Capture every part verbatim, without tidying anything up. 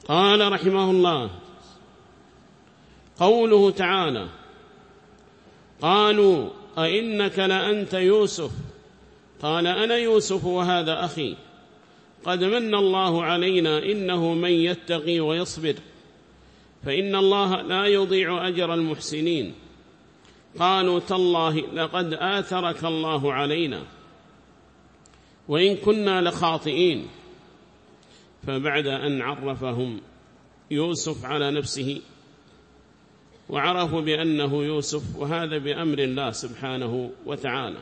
قال رحمه الله: قوله تعالى: قالوا أئنك لأنت يوسف؟ قال: أنا يوسف وهذا أخي، قد من الله علينا، إنه من يتقي ويصبر فإن الله لا يضيع أجر المحسنين. قالوا: تالله لقد آثرك الله علينا وإن كنا لخاطئين. فبعد أن عرفهم يوسف على نفسه وعرفوا بأنه يوسف، وهذا بأمر الله سبحانه وتعالى،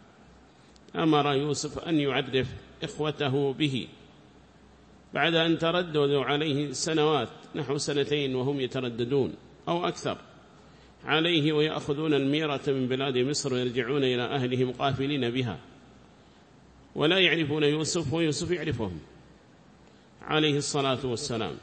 أمر يوسف أن يعرف إخوته به بعد أن ترددوا عليه سنوات، نحو سنتين وهم يترددون أو أكثر عليه، ويأخذون الميرة من بلاد مصر ويرجعون إلى أهلهم قافلين بها، ولا يعرفون يوسف ويوسف يعرفهم عليه الصلاة والسلام.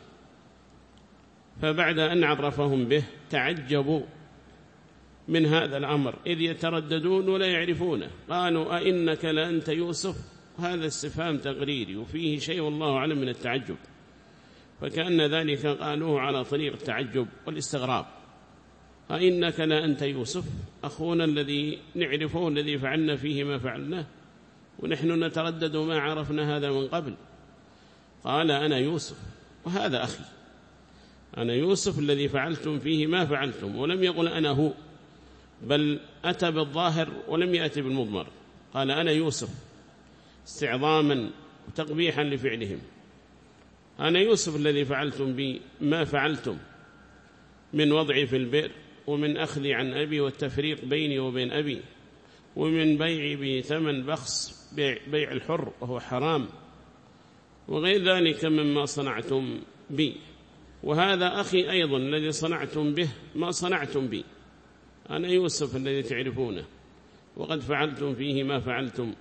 فبعد أن عرفهم به تعجبوا من هذا الأمر، إذ يترددون ولا يعرفونه. قالوا: أئنك لأنت يوسف؟ هذا استفهام تقريري وفيه شيء والله أعلم من التعجب، فكأن ذلك قالوه على طريق التعجب والاستغراب. أئنك لأنت يوسف، أخونا الذي نعرفه الذي فعلنا فيه ما فعلناه ونحن نتردد ما عرفنا هذا من قبل. قال: أنا يوسف وهذا أخي، أنا يوسف الذي فعلتم فيه ما فعلتم، ولم يقل أنا هو، بل أتى بالظاهر ولم يأتي بالمضمر. قال: أنا يوسف استعظاما وتقبيحا لفعلهم، أنا يوسف الذي فعلتم بي ما فعلتم من وضعي في البئر، ومن أخذي عن أبي والتفريق بيني وبين أبي، ومن بيعي بثمن بخس بيع الحر وهو حرام، وغير ذلك مما صنعتم بي، وهذا أخي أيضا الذي صنعتم به ما صنعتم بي. أنا يوسف الذي تعرفونه، وقد فعلتم فيه ما فعلتم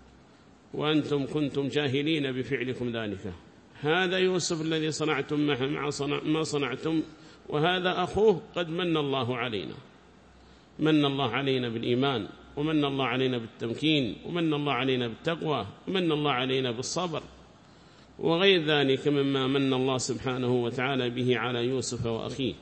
وأنتم كنتم جاهلين بفعلكم ذلك. هذا يوسف الذي صنعتم ما صنعتم، وهذا أخوه قد من الله علينا، من الله علينا بالإيمان، ومن الله علينا بالتمكين، ومن الله علينا بالتقوى، ومن الله علينا بالصبر، وغير ذلك مما من الله سبحانه وتعالى به على يوسف وأخيه.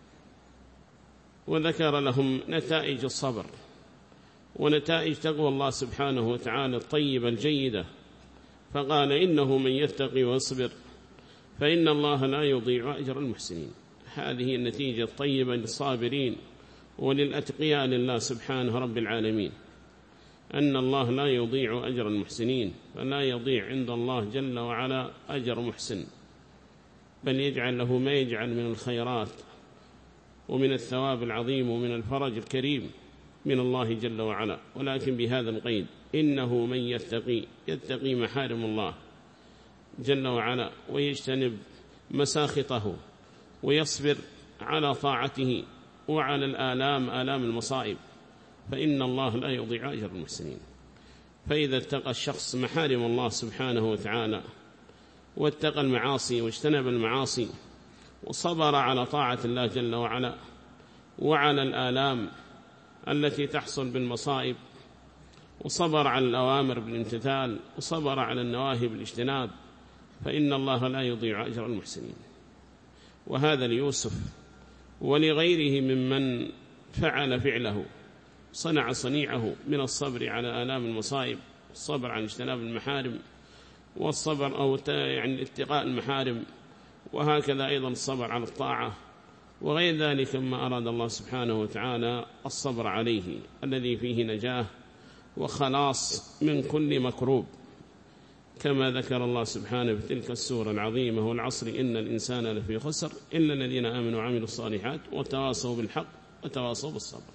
وذكر لهم نتائج الصبر ونتائج تقوى الله سبحانه وتعالى الطيبة الجيدة، فقال: إنه من يتقي ويصبر فإن الله لا يضيع أجر المحسنين. هذه النتيجة الطيبة للصابرين وللأتقياء لله سبحانه رب العالمين، أن الله لا يضيع أجر المحسنين، فلا يضيع عند الله جل وعلا أجر محسن، بل يجعل له ما يجعل من الخيرات ومن الثواب العظيم ومن الفرج الكريم من الله جل وعلا، ولكن بهذا القيد: إنه من يتقي يتقي محارم الله جل وعلا ويجتنب مساخطه ويصبر على طاعته وعلى الآلام آلام المصائب، فإن الله لا يضيع أجر المحسنين. فإذا اتقى الشخص محارم الله سبحانه وتعالى واتقى المعاصي واجتنب المعاصي وصبر على طاعة الله جل وعلا وعلى الآلام التي تحصل بالمصائب، وصبر على الأوامر بالامتثال، وصبر على النواهي بالاجتناب، فإن الله لا يضيع أجر المحسنين. وهذا ليوسف ولغيره ممن فعل فعله، صنع صنيعه من الصبر على آلام المصائب، الصبر عن اجتناب المحارم، والصبر أو يعني اتقاء المحارم، وهكذا أيضا الصبر على الطاعة، وغير ذلك ما أراد الله سبحانه وتعالى الصبر عليه، الذي فيه نجاة وخلاص من كل مكروب، كما ذكر الله سبحانه في تلك السورة العظيمة: والعصر إن الإنسان لفي خسر إلا الذين آمنوا وعملوا الصالحات وتواصوا بالحق وتواصوا بالصبر.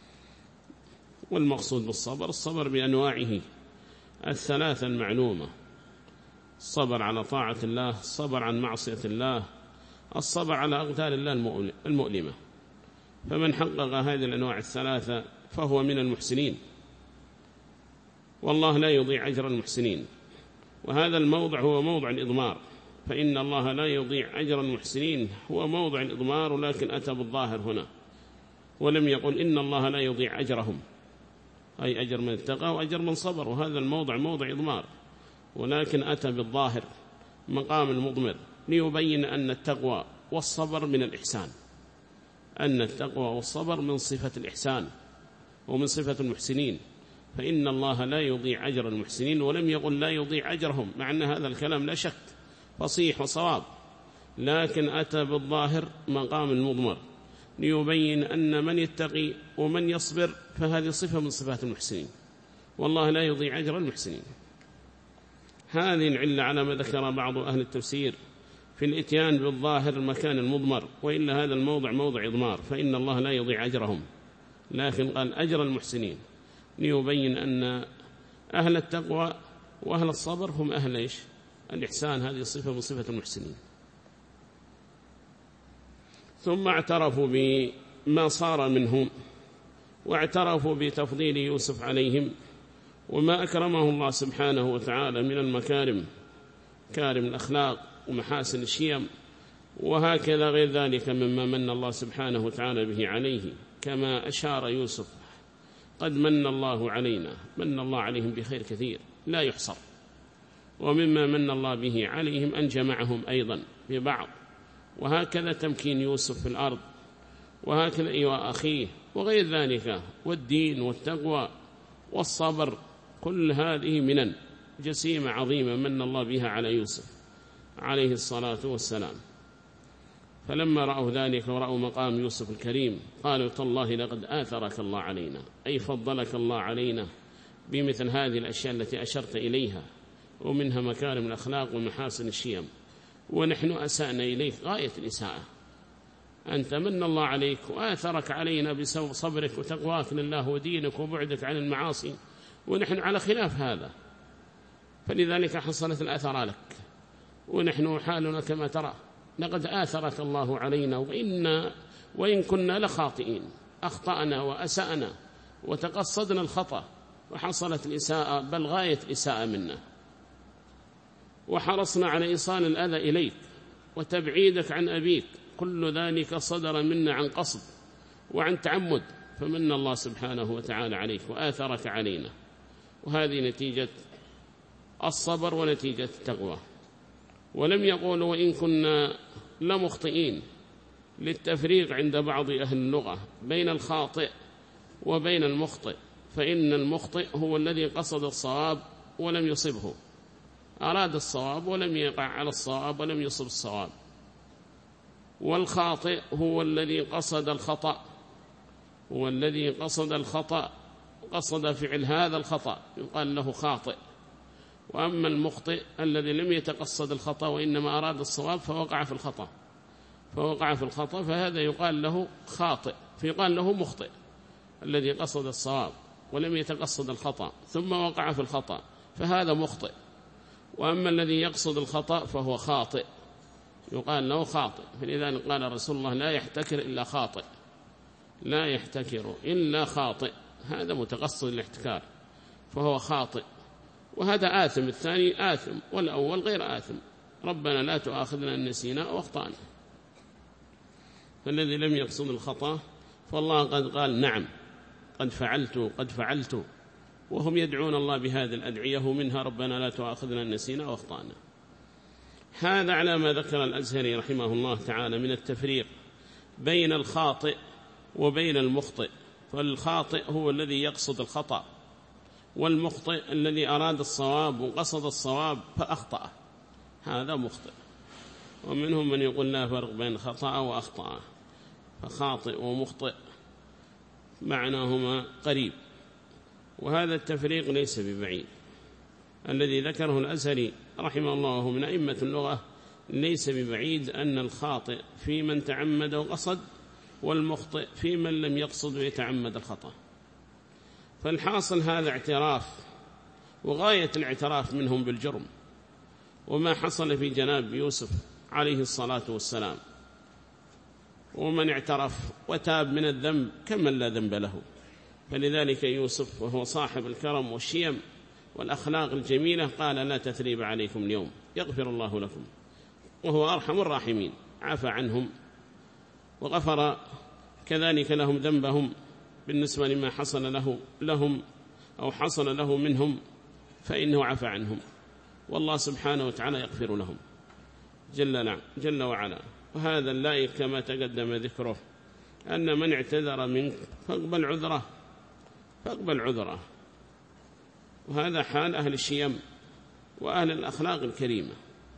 والمقصود بالصبر الصبر بأنواعه الثلاثة المعلومة: الصبر على طاعة الله، الصبر عن معصية الله، الصبر على أغتال الله المؤلمة. فمن حقق هذه الأنواع الثلاثة فهو من المحسنين، والله لا يضيع أجر المحسنين. وهذا الموضع هو موضع الإضمار، فإن الله لا يضيع أجر المحسنين هو موضع الإضمار، ولكن أتى بالظاهر هنا ولم يقل إن الله لا يضيع أجرهم، أي أجر من اتقى وأجر من صبر، وهذا الموضع موضع إضمار، ولكن أتى بالظاهر مقام المضمر، ليبين أن التقوى والصبر من الإحسان، أن التقوى والصبر من صفة الإحسان ومن صفة المحسنين، فإن الله لا يضيع أجر المحسنين، ولم يقل لا يضيع أجرهم، مع أن هذا الكلام لا شك فصيح وصواب، لكن أتى بالظاهر مقام المضمر ليبين أن من يتقي ومن يصبر فهذه صفة من صفات المحسنين، والله لا يضيع أجر المحسنين. هذه العلة على ما ذكر بعض أهل التفسير في الإتيان بالظاهر المكان المضمر، وإلا هذا الموضع موضع إضمار، فإن الله لا يضيع أجرهم، لكن قال أجر المحسنين ليبين أن أهل التقوى وأهل الصبر هم أهل إيش؟ الإحسان، هذه صفة من صفة المحسنين. ثم اعترفوا بما صار منهم، واعترفوا بتفضيل يوسف عليهم وما أكرمه الله سبحانه وتعالى من المكارم، كارم الأخلاق ومحاسن الشيم، وهكذا غير ذلك مما من الله سبحانه وتعالى به عليه، كما أشار يوسف قد من الله علينا، من الله عليهم بخير كثير لا يحصر، ومما من الله به عليهم أن جمعهم أيضا ببعض، وهكذا تمكين يوسف في الأرض، وهكذا إيواء أخيه وغير ذلك، والدين والتقوى والصبر، كل هذه منن جسيمة عظيمة من الله بها على يوسف عليه الصلاة والسلام. فلما رأوا ذلك ورأوا مقام يوسف الكريم قالوا تالله لقد آثرك الله علينا، أي فضلك الله علينا بمثل هذه الأشياء التي أشرت إليها، ومنها مكارم الأخلاق ومحاسن الشيم، ونحن أسأنا إليك غاية الإساءة، أنت من الله عليك وآثرك علينا بسبب صبرك وتقواك لله ودينك وبعدك عن المعاصي، ونحن على خلاف هذا، فلذلك حصلت الآثار لك، ونحن حالنا كما ترى، لقد آثرك الله علينا وإن, وإن كنا لخاطئين، أخطأنا وأسأنا وتقصدنا الخطأ، وحصلت الإساءة بل غاية الإساءة منا، وحرصنا على إيصال الأذى إليك وتبعيدك عن أبيك، كل ذلك صدر منا عن قصد وعن تعمد، فمن الله سبحانه وتعالى عليك وآثرك علينا، وهذه نتيجة الصبر ونتيجة التقوى. ولم يقولوا وإن كنا لمخطئين للتفريق عند بعض أهل اللغة بين الخاطئ وبين المخطئ، فإن المخطئ هو الذي قصد الصواب ولم يصبه، أراد الصواب ولم يقع على الصواب ولم يصب الصواب، والخاطئ هو الذي قصد الخطأ، هو الذي قصد الخطأ، قصد فعل هذا الخطأ يقال له خاطئ. وأما المخطئ الذي لم يتقصد الخطأ وإنما أراد الصواب فوقع في الخطأ فوقع في الخطأ فهذا يقال له خاطئ، فيقال له مخطئ الذي قصد الصواب ولم يتقصد الخطأ ثم وقع في الخطأ فهذا مخطئ. وأما الذي يقصد الخطأ فهو خاطئ، يقال له خاطئ. فلذلك قال رسول الله لا يحتكر إلا خاطئ، لا يحتكر إلا خاطئ، هذا متقصد الاحتكار فهو خاطئ، وهذا آثم، الثاني آثم والأول غير آثم. ربنا لا تؤاخذنا إن نسينا أو أخطأنا. فالذي لم يقصد الخطأ فالله قد قال نعم قد فعلت قد فعلت، وهم يدعون الله بهذه الأدعية منها ربنا لا تؤاخذنا إن نسينا أو أخطأنا. هذا على ما ذكر الأزهري رحمه الله تعالى من التفريق بين الخاطئ وبين المخطئ، فالخاطئ هو الذي يقصد الخطأ، والمخطئ الذي أراد الصواب وقصد الصواب فأخطأ، هذا مخطئ. ومنهم من يقول لا فرق بين خطأ وأخطأ، فخاطئ ومخطئ معناهما قريب، وهذا التفريق ليس ببعيد. الذي ذكره الأزهري رحمه الله من أئمة اللغة ليس ببعيد أن الخاطئ في من تعمد وقصد، والمخطئ في من لم يقصد ويتعمد الخطأ. فالحاصل هذا اعتراف، وغاية الاعتراف منهم بالجرم، وما حصل في جناب يوسف عليه الصلاة والسلام. ومن اعترف وتاب من الذنب كمن لا ذنب له. فلذلك يوسف وهو صاحب الكرم والشيم والأخلاق الجميلة قال لا تثريب عليكم اليوم يغفر الله لكم، وهو أرحم الراحمين، عفى عنهم وغفر كذلك لهم ذنبهم بالنسبة لما حصل له لهم أو حصل له منهم، فإنه عفى عنهم، والله سبحانه وتعالى يغفر لهم. جل, جل وعلا. وهذا اللائق كما تقدم ذكره أن من اعتذر منك فاقبل عذره فاقبل عذره. وهذا حال أهل الشيم وأهل الأخلاق الكريمة.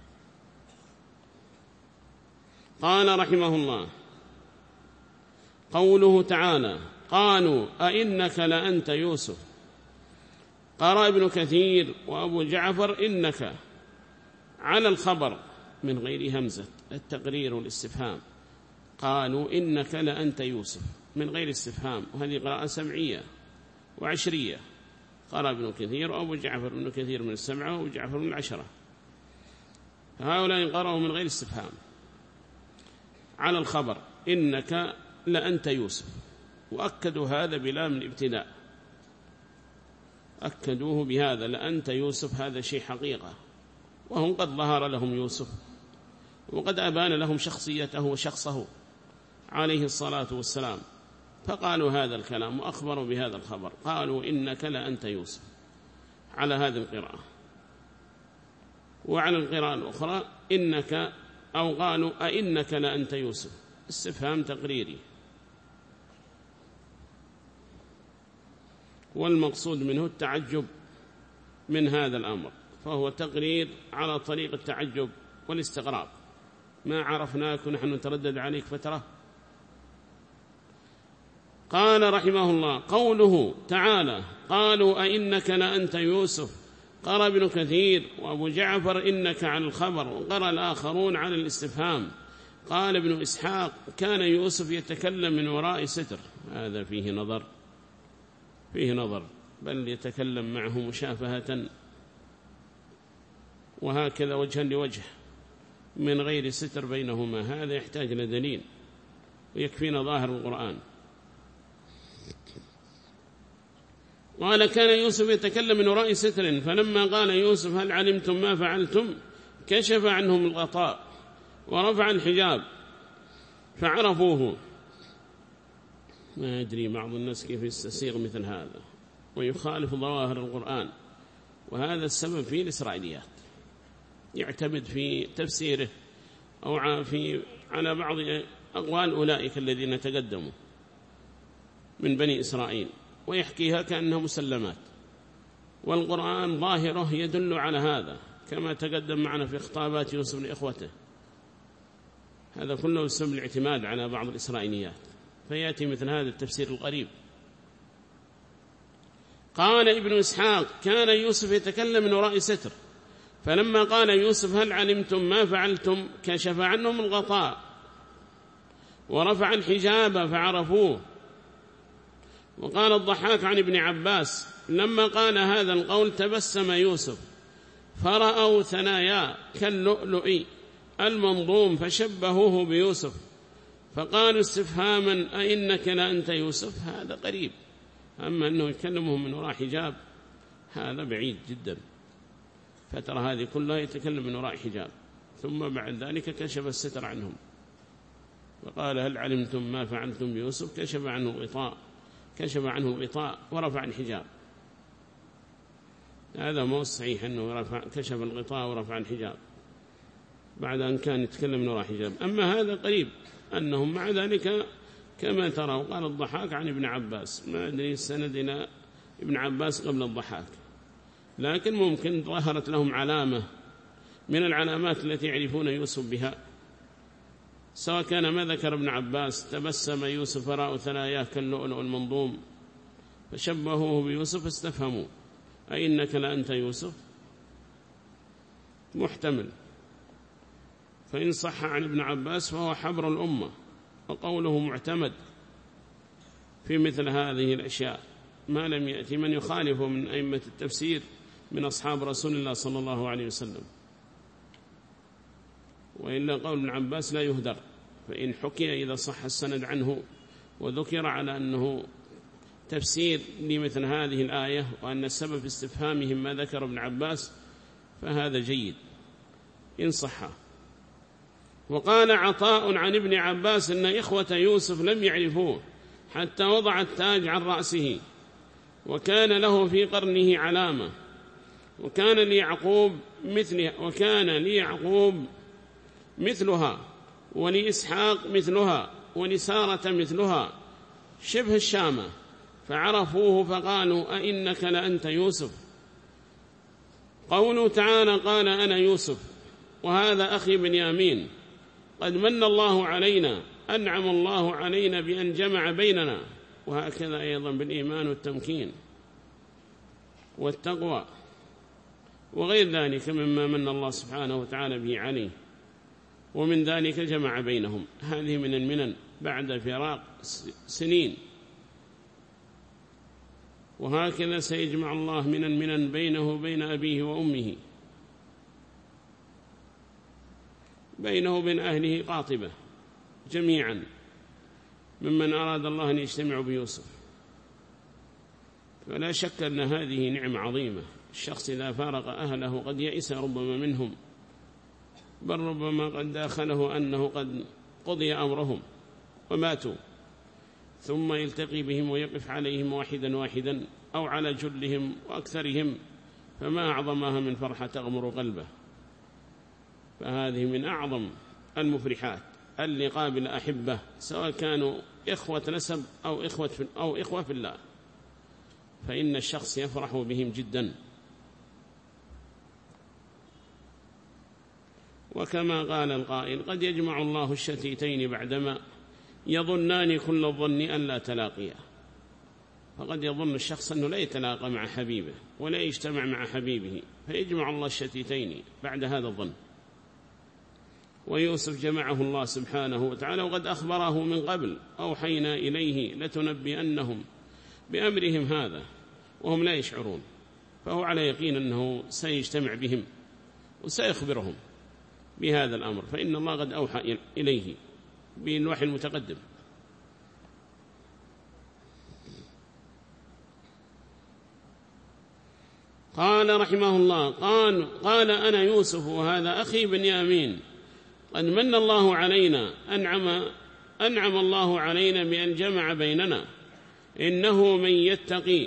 قال رحمه الله: قوله تعالى: قالوا أئنك لأنت يوسف. قرأ ابن كثير وأبو جعفر إنك على الخبر من غير همزة التقرير والاستفهام. قالوا إنك لأنت يوسف من غير استفهام، وهذه قراءة سمعية وعشرية. قرأ ابن كثير وأبو جعفر، ابن كثير من السبعة وأبو جعفر من العشرة، هؤلاء قرأوا من غير استفهام على الخبر إنك لأنت يوسف، وأكدوا هذا بلام الابتداء، أكدوه بهذا لأنت يوسف، هذا شيء حقيقة، وهم قد ظهر لهم يوسف وقد أبان لهم شخصيته وشخصه عليه الصلاة والسلام، فقالوا هذا الكلام وأخبروا بهذا الخبر. قالوا إنك لأنت يوسف على هذه القراءة. وعلى القراءة الأخرى إنك، أو قالوا أئنك لأنت يوسف، استفهام تقريري، والمقصود منه التعجب من هذا الأمر، فهو تقرير على طريق التعجب والاستغراب. ما عرفناك ونحن نتردد عليك فترة. قال رحمه الله: قوله تعالى: قالوا أئنك لأنت يوسف. قرأ ابن كثير وأبو جعفر إنك على الخبر، وقرأ الآخرون على الاستفهام. قال ابن إسحاق: كان يوسف يتكلم من وراء ستر. هذا فيه نظر، فيه نظر، بل يتكلم معه مشافهة وهكذا وجها لوجه من غير ستر بينهما. هذا يحتاج لدليل، ويكفينا ظاهر القرآن. قال: كان يوسف يتكلم من وراء ستر، فلما قال يوسف: هل علمتم ما فعلتم؟ كشف عنهم الغطاء ورفع الحجاب فعرفوه. ما أدري بعض الناس كيف يستسيغ مثل هذا ويخالف ظواهر القرآن، وهذا السبب في الإسرائيليات، يعتمد في تفسيره أو في على بعض أقوال أولئك الذين تقدموا من بني إسرائيل ويحكيها كأنها مسلمات، والقرآن ظاهره يدل على هذا، كما تقدم معنا في خطابات يوسف لإخوته. هذا كله بسبب الاعتماد على بعض الإسرائيليات، فيأتي مثل هذا التفسير القريب. قال ابن إسحاق: كان يوسف يتكلم من وراء ستر، فلما قال يوسف: هل علمتم ما فعلتم؟ كشف عنهم الغطاء ورفع الحجاب فعرفوه. وقال الضحاك عن ابن عباس: لما قال هذا القول تبسم يوسف فرأوا ثنايا كاللؤلؤ المنظوم فشبهوه بيوسف، فقالوا استفهاما: أئنك لأنت يوسف؟ هذا قريب، أما أنه يكلمهم من وراء حجاب هذا بعيد جدا. فترى هذه كلها يتكلم من وراء حجاب، ثم بعد ذلك كشف الستر عنهم وقال: هل علمتم ما فعلتم بيوسف؟ كشف عنه الغطاء كشف عنه الغطاء ورفع الحجاب. هذا مو صحيح أنه رفع كشف الغطاء ورفع الحجاب بعد أن كان يتكلم من وراء حجاب. أما هذا قريب أنهم مع ذلك كما ترى. وقال الضحاك عن ابن عباس، ما أدري السند إلى ابن عباس قبل الضحاك، لكن ممكن ظهرت لهم علامة من العلامات التي يعرفون يوسف بها، سواء كان ما ذكر ابن عباس: تبسم يوسف رأوا ثناياه كاللؤلؤ المنظوم فشبهوه بيوسف، استفهموا: أئنك لأنت يوسف؟ محتمل، فإن صح عن ابن عباس فهو حبر الأمة، وقوله معتمد في مثل هذه الأشياء، ما لم يأتي من يخالفه من أئمة التفسير من أصحاب رسول الله صلى الله عليه وسلم. وإلا قول ابن عباس لا يهدر، فإن حكي إذا صح السند عنه وذكر على أنه تفسير لمثل هذه الآية وأن السبب في استفهامهم ما ذكر ابن عباس فهذا جيد إن صح. وقال عطاء عن ابن عباس إن إخوة يوسف لم يعرفوه حتى وضع التاج عن رأسه، وكان له في قرنه علامة، وكان ليعقوب مثلها وكان ليعقوب مثلها، ولإسحاق مثلها، ولسارة مثلها شبه الشامة، فعرفوه فقالوا أئنك لأنت يوسف. قوله تعالى قال أنا يوسف وهذا أخي بنيامين قد من الله علينا، أنعم الله علينا بأن جمع بيننا، وهكذا أيضا بالإيمان والتمكين والتقوى وغير ذلك مما من الله سبحانه وتعالى به عليه، ومن ذلك جمع بينهم. هذه من المنن بعد فراق سنين، وهكذا سيجمع الله من المنن بينه وبين أبيه وأمه، بينه وبين أهله قاطبة جميعا ممن أراد الله أن يجتمعوا بيوسف. فلا شك أن هذه نعمة عظيمة. الشخص إذا فارق أهله قد يئس ربما منهم، بل ربما قد داخله أنه قد قضي أمرهم وماتوا، ثم يلتقي بهم ويقف عليهم واحدا واحدا أو على جلهم وأكثرهم، فما أعظمها من فرحة تغمر قلبه. فهذه من أعظم المفرحات اللقاء بالأحبة، سواء كانوا إخوة نسب أو إخوة في, أو إخوة في الله، فإن الشخص يفرح بهم جدا. وكما قال القائل قد يجمع الله الشتيتين بعدما يظنان كل الظن أن لا تلاقيا. فقد يظن الشخص أنه لا يتلاقى مع حبيبه ولا يجتمع مع حبيبه، فيجمع الله الشتيتين بعد هذا الظن. ويوسف جمعه الله سبحانه وتعالى، وقد أخبره من قبل أوحينا إليه لتنبئنهم بأمرهم هذا وهم لا يشعرون، فهو على يقين أنه سيجتمع بهم وسيخبرهم بهذا الأمر، فإن الله قد أوحى إليه بالوحي المتقدم. قال رحمه الله قال, قال أنا يوسف وهذا أخي بنيامين قد من الله علينا، أنعم, أنعم الله علينا بأن جمع بيننا، إنه من يتقي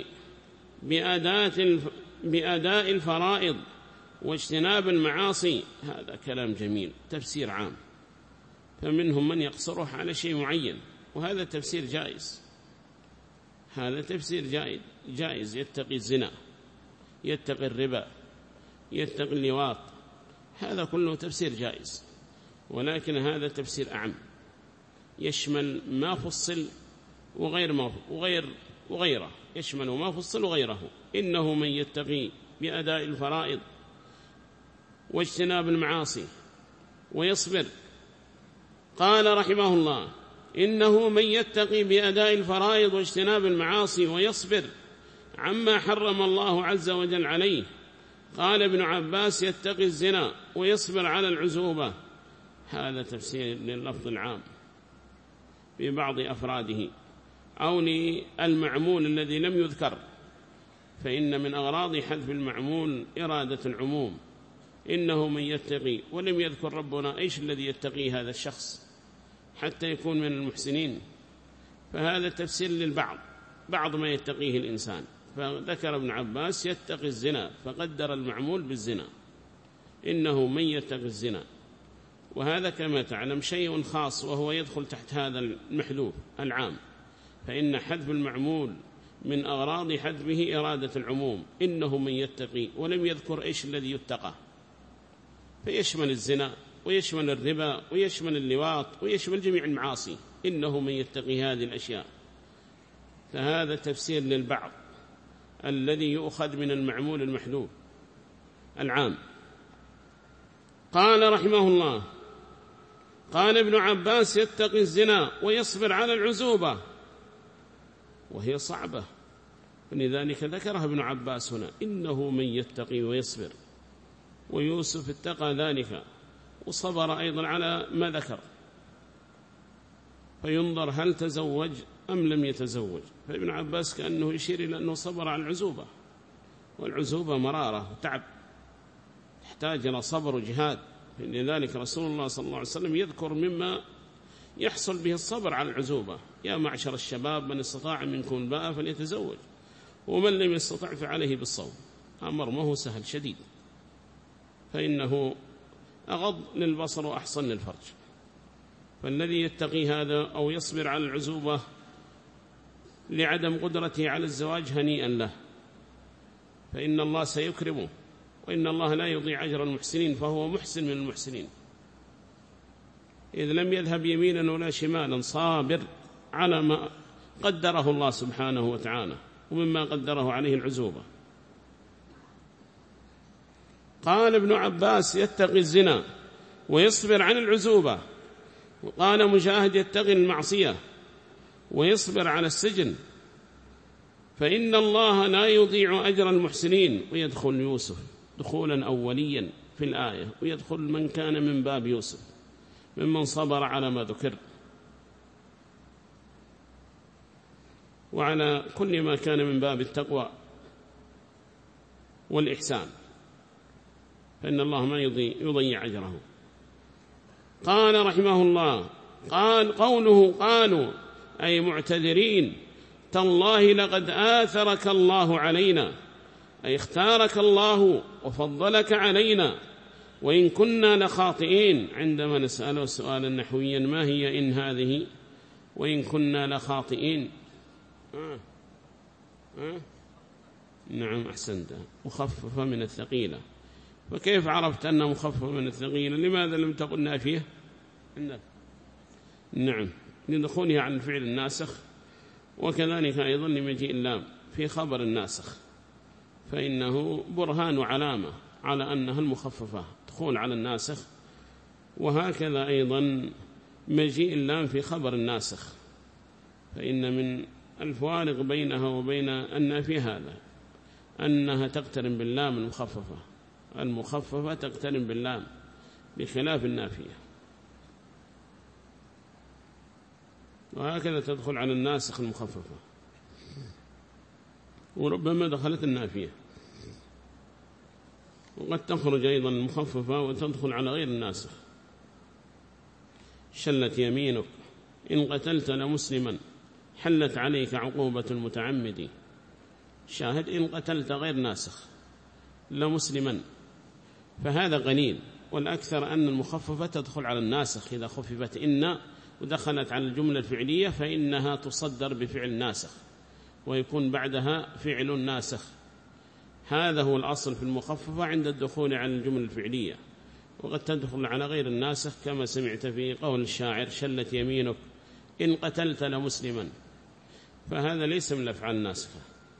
بأداء الفرائض واجتناب المعاصي. هذا كلام جميل، تفسير عام، فمنهم من يقصره على شيء معين، وهذا تفسير جائز. هذا تفسير جائز, جائز يتقي الزنا، يتقي الربا، يتقي اللواط، هذا كله تفسير جائز. ولكن هذا تفسير أعم، يشمل ما فصل وغير ما وغير وغيره، يشمل ما فصل وغيره. إنه من يتقي بأداء الفرائض واجتناب المعاصي ويصبر. قال رحمه الله إنه من يتقي بأداء الفرائض واجتناب المعاصي ويصبر عما حرم الله عز وجل عليه. قال ابن عباس يتقي الزنا ويصبر على العزوبة. هذا تفسير لللفظ العام ببعض أفراده أو للمعمول الذي لم يذكر، فإن من أغراض حذف المعمول إرادة العموم. إنه من يتقي، ولم يذكر ربنا إيش الذي يتقي هذا الشخص حتى يكون من المحسنين، فهذا تفسير للبعض، بعض ما يتقيه الإنسان. فذكر ابن عباس يتقي الزنا فقدر المعمول بالزنا، إنه من يتقي الزنا، وهذا كما تعلم شيء خاص وهو يدخل تحت هذا المحذوف العام، فإن حذف المعمول من أغراض حذفه إرادة العموم. إنه من يتقي، ولم يذكر إيش الذي يتقى، فيشمل الزنا ويشمل الربا ويشمل اللواط ويشمل جميع المعاصي. إنه من يتقي هذه الأشياء، فهذا تفسير للبعض الذي يؤخذ من المعمول المحذوف العام. قال رحمه الله قال ابن عباس يتقي الزنا ويصبر على العزوبة، وهي صعبة، فلذلك ذكرها ابن عباس هنا، إنه من يتقي ويصبر. ويوسف اتقى ذلك وصبر أيضا على ما ذكر، فينظر هل تزوج أم لم يتزوج. فابن عباس كأنه يشير إلى أنه صبر على العزوبة، والعزوبة مرارة وتعب، تحتاج إلى صبر وجهاد. لذلك رسول الله صلى الله عليه وسلم يذكر مما يحصل به الصبر على العزوبة: يا معشر الشباب من استطاع منكم الباء فليتزوج ومن لم يستطع فعليه بالصوم. أمر ما هو سهل، شديد، فإنه أغض للبصر وأحصن للفرج. فالذي يتقي هذا أو يصبر على العزوبة لعدم قدرته على الزواج هنيئا له، فإن الله سيكرمه، وإن الله لا يضيع أجر المحسنين، فهو محسن من المحسنين إذ لم يذهب يمينا ولا شمالا، صابر على ما قدره الله سبحانه وتعالى ومما قدره عليه العزوبة. قال ابن عباس يتقي الزنا ويصبر عن العزوبة، وقال مجاهد يتقي المعصية ويصبر على السجن، فإن الله لا يضيع أجر المحسنين. ويدخل يوسف دخولا أوليا في الآية، ويدخل من كان من باب يوسف ممن صبر على ما ذكر وعلى كل ما كان من باب التقوى والإحسان، فإن الله ما يضيع, يضيع أجره. قال رحمه الله، قال قوله قالوا أي معتذرين، تالله لقد آثرك الله علينا، أي اختارك الله وفضلك علينا، وإن كنا لخاطئين. عندما نسأله سؤالا نحويا ما هي إن هذه؟ وإن كنا لخاطئين. آه. آه. نعم أحسنت، مخففة من الثقيلة. فكيف عرفت أنها مخففة من الثقيلة؟ لماذا لم تقل نافية؟ نعم، لدخولها عن الفعل الناسخ، وكذلك أيضا لمجيء اللام في خبر الناسخ، فإنه برهان وعلامة على أنها المخففة دخول على الناسخ. وهكذا أيضا مجيء اللام في خبر الناسخ، فإن من الفوارق بينها وبين النافية هذا أنها تقترن باللام المخففة، المخففة تقترن باللام بخلاف النافية، وهكذا تدخل على الناسخ المخففة، وربما دخلت النافية، وقد تخرج أيضا المخففة وتدخل على غير الناسخ. شلت يمينك إن قتلت لمسلما حلت عليك عقوبة المتعمد. شاهد إن قتلت غير ناسخ لمسلما، فهذا قليل، والأكثر أن المخففة تدخل على الناسخ. إذا خففت إن ودخلت على الجملة الفعلية فإنها تصدر بفعل ناسخ ويكون بعدها فعل ناسخ. هذا هو الأصل في المخففة عند الدخول على الجملة الفعلية، وقد تدخل على غير الناسخ كما سمعت في قول الشاعر شلت يمينك إن قتلت لمسلما، فهذا ليس من الأفعال الناسخة.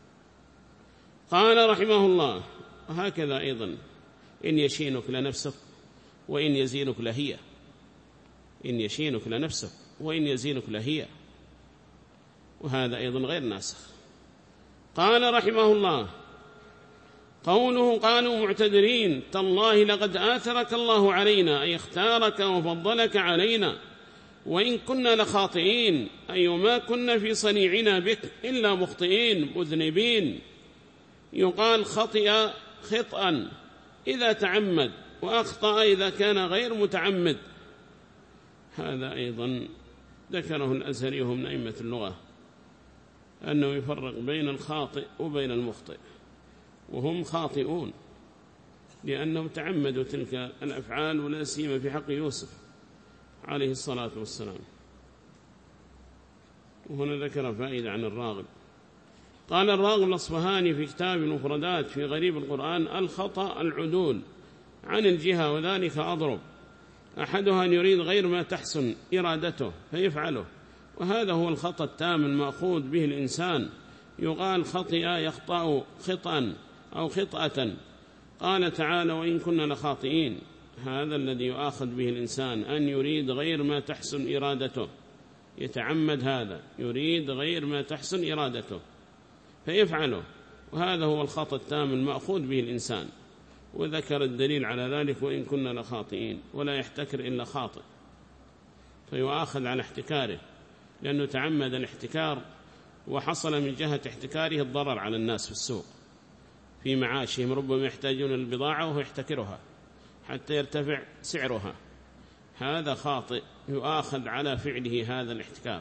قال رحمه الله، وهكذا أيضا إن يشينك لنفسك وإن يزينك لهي، إن يشينك لنفسك وإن يزينك لهي، وهذا أيضا غير ناسخ. قال رحمه الله، قوله قالوا معتذرين، تالله لقد آثرك الله علينا، أي اختارك وفضلك علينا، وإن كنا لخاطئين، أي ما كنا في صنيعنا بك إلا مخطئين مذنبين. يقال خطئ خطأ إذا تعمد، وأخطأ إذا كان غير متعمد. هذا أيضا ذكره الأزهري من أئمة اللغة، أنه يفرق بين الخاطئ وبين المخطئ، وهم خاطئون لأنهم تعمدوا تلك الأفعال، ولا سيما في حق يوسف عليه الصلاة والسلام. وهنا ذكر فائدة عن الراغب. قال الراغب الأصفهاني في كتاب المفردات في غريب القرآن: الخطأ العدول عن الجهة، وذلك أضرب أحدها أن يريد غير ما تحسن إرادته فيفعله، وهذا هو الخطأ التام المأخوذ به الإنسان. يقال خطئ يخطأ خطأ أو خطأة. قال تعالى: وإن كنا لخاطئين. هذا الذي يؤاخذ به الإنسان، أن يريد غير ما تحسن إرادته، يتعمد هذا، يريد غير ما تحسن إرادته فيفعله، وهذا هو الخطأ التام المأخوذ به الإنسان. وذكر الدليل على ذلك: وإن كنا لخاطئين، ولا يحتكر إلا خاطئ فيؤاخذ على احتكاره، لأنه تعمد الاحتكار، وحصل من جهة احتكاره الضرر على الناس في السوق في معاشهم، ربما يحتاجون البضاعة وهو يحتكرها حتى يرتفع سعرها، هذا خاطئ يؤاخذ على فعله هذا الاحتكار.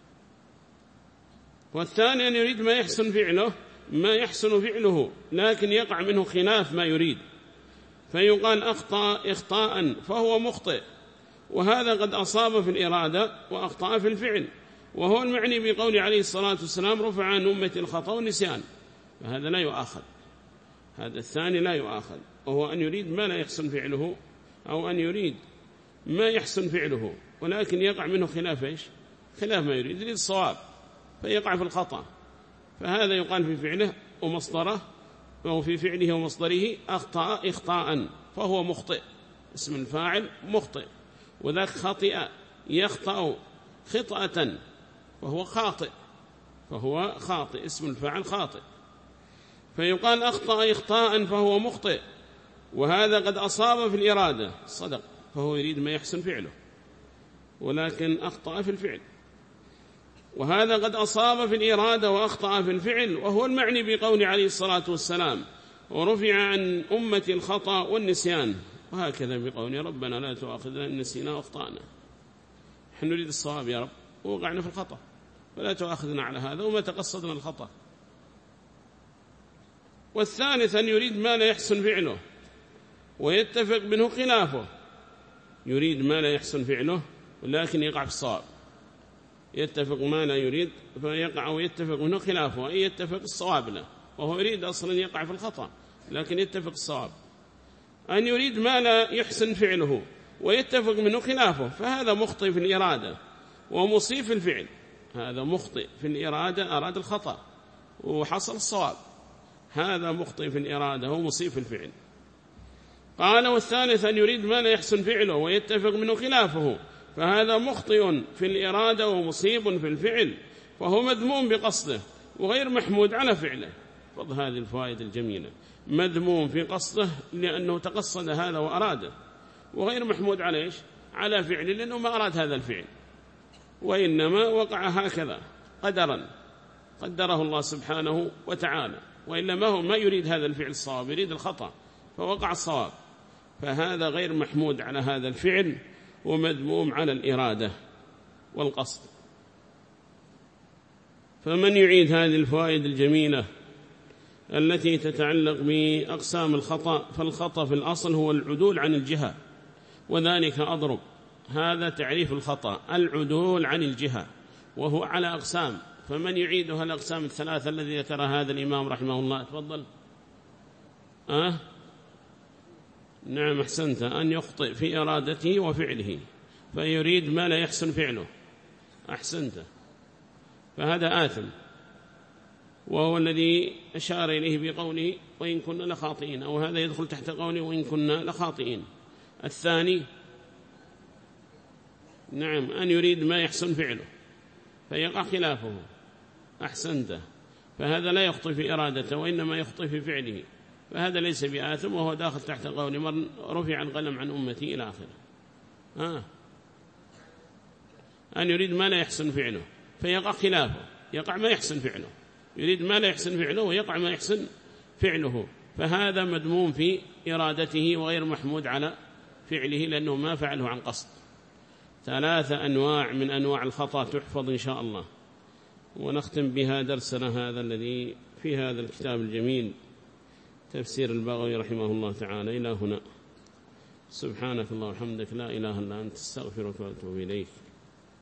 والثاني أن يريد ما يحسن فعله ما يحسن فعله لكن يقع منه خلاف ما يريد، فيقال أخطأ إخطاء فهو مخطئ، وهذا قد أصاب في الإرادة وأخطأ في الفعل، وهو المعني بقول عليه الصلاة والسلام رفع عن أمة الخطأ والنسيان، فهذا لا يؤاخذ. هذا الثاني لا يؤاخذ، وهو أن يريد ما لا يحسن فعله، أو أن يريد ما يحسن فعله ولكن يقع منه خلاف إيش؟ خلاف ما يريد، يريد الصواب فيقع في الخطأ، فهذا يقال في فعله ومصدره، أو في فعله ومصدره أخطأ إخطاء فهو مخطئ، اسم الفاعل مخطئ، وذاك خطئ يخطأ خطأة وهو خاطئ، فهو خاطئ، اسم الفاعل خاطئ. فيقال أخطأ إخطاء فهو مخطئ، وهذا قد أصاب في الإرادة صدق، فهو يريد ما يحسن فعله ولكن أخطأ في الفعل، وهذا قد أصاب في الإرادة وأخطأ في الفعل، وهو المعني بقول عليه الصلاة والسلام ورفع عن أمة الخطأ والنسيان، وهكذا بقول ربنا لا تؤاخذنا إن نسينا وأخطأنا. نحن نريد الصواب يا رب ووقعنا في الخطأ، فلا تؤاخذنا على هذا وما تقصدنا الخطأ. والثالث أن يريد ما لا يحسن فعله ويتفق منه خلافه، يريد ما لا يحسن فعله ولكن يقع في الصواب، يتفق ما لا يريد فيقع ويتفق منه خلافه، أي يتفق الصواب له، وهو يريد أصلا يقع في الخطأ لكن يتفق الصواب. أن يريد ما لا يحسن فعله ويتفق منه خلافه، فهذا مخطئ في الإرادة ومصيب في الفعل، هذا مخطئ في الإرادة أراد الخطأ وحصل الصواب، هذا مخطئ في الإرادة ومصيب في الفعل. قال والثالث أن يريد ما لا يحسن فعله ويتفق منه خلافه، فهذا مخطئ في الإرادة ومصيب في الفعل، فهو مذموم بقصده وغير محمود على فعله. فضل هذه الفوائد الجميلة، مذموم في قصده لأنه تقصد هذا وأراده، وغير محمود على إيش؟ على فعله لأنه ما أراد هذا الفعل، وإنما وقع هكذا قدرا قدره الله سبحانه وتعالى، وإلا ما هو ما يريد هذا الفعل الصواب، يريد الخطأ فوقع الصواب، فهذا غير محمود على هذا الفعل ومذموم على الإرادة والقصد. فمن يعيد هذه الفوائد الجميلة التي تتعلق بأقسام الخطأ، فالخطأ في الأصل هو العدول عن الجهة، وذلك أضرب، هذا تعريف الخطأ، العدول عن الجهة، وهو على أقسام. فمن يعيدها الأقسام الثلاثة الذي ذكر هذا الإمام رحمه الله؟ تفضل. أه؟ نعم أحسنت، أن يخطئ في إرادته وفعله، فيريد ما لا يحسن فعله، أحسنت، فهذا آثم، وهو الذي أشار إليه بقوله وإن كنا لخاطئين، أو هذا يدخل تحت قوله وإن كنا لخاطئين. الثاني نعم أن يريد ما يحسن فعله فيقع خلافه، أحسنت، فهذا لا يخطئ في إرادته وإنما يخطئ في فعله، فهذا ليس بآثم، وهو داخل تحت قول من رفع القلم عن أمتي إلى آخره. آه. أن يريد ما لا يحسن فعله فيقع خلافه، يقع ما يحسن فعله، يريد ما لا يحسن فعله ويقع ما يحسن فعله، فهذا مذموم في إرادته وغير محمود على فعله لأنه ما فعله عن قصد. ثلاثة أنواع من أنواع الخطأ تحفظ إن شاء الله، ونختم بها درسنا هذا الذي في هذا الكتاب الجميل تفسير البغوي رحمه الله تعالى. إلى هنا، سبحانك اللهم وبحمدك، لا إله إلا أنت، استغفرك وأتوب إليك.